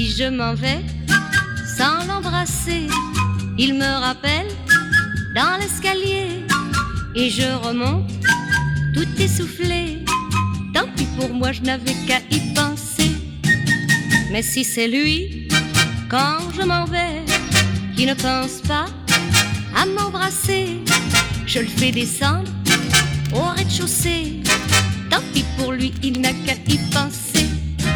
si je m'en vais sans l'embrasser, il me rappelle dans l'escalier et je remonte tout essoufflé. Tant pis pour moi, je n'avais qu'à y penser. Mais si c'est lui, quand je m'en vais, qui ne pense pas à m'embrasser, je le fais descendre au rez-de-chaussée. Tant pis pour lui, il n'a qu'à y penser.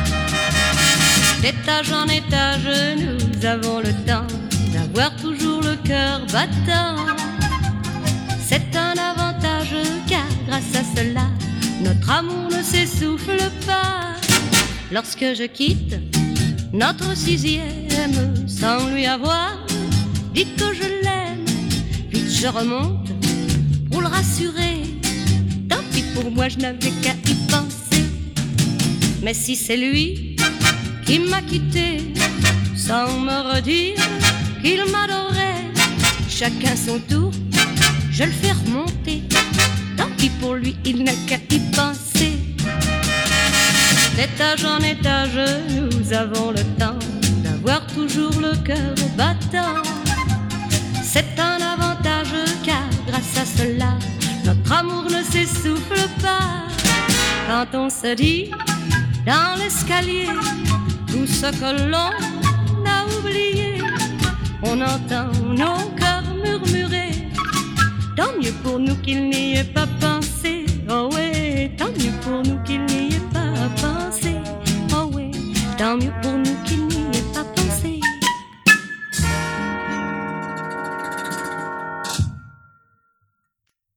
D'étage en étage, nous avons le temps d'avoir toujours le cœur battant. C'est un avantage car grâce à cela, notre amour ne s'essouffle pas. Lorsque je quitte notre sixième sans lui avoir dit que je l'aime, vite je remonte pour le rassurer. Tant pis pour moi, je n'avais qu'à y penser. Mais si c'est lui qui m'a quitté sans me redire qu'il m'adorait, chacun son tour, je le fais remonter. Tant pis pour lui, il n'a qu'à y penser. D'étage en étage, nous avons le temps d'avoir toujours le cœur battant. C'est un avantage car grâce à cela, notre amour ne s'essouffle pas. Quand on se dit dans l'escalier tout ce que l'on a oublié, on entend nos cœurs murmurer. Tant mieux pour nous qu'il n'y ait pas pensé. Oh ouais, tant mieux pour nous qu'il n'y ait pas pensé. Oh ouais, tant mieux pour nous qu'il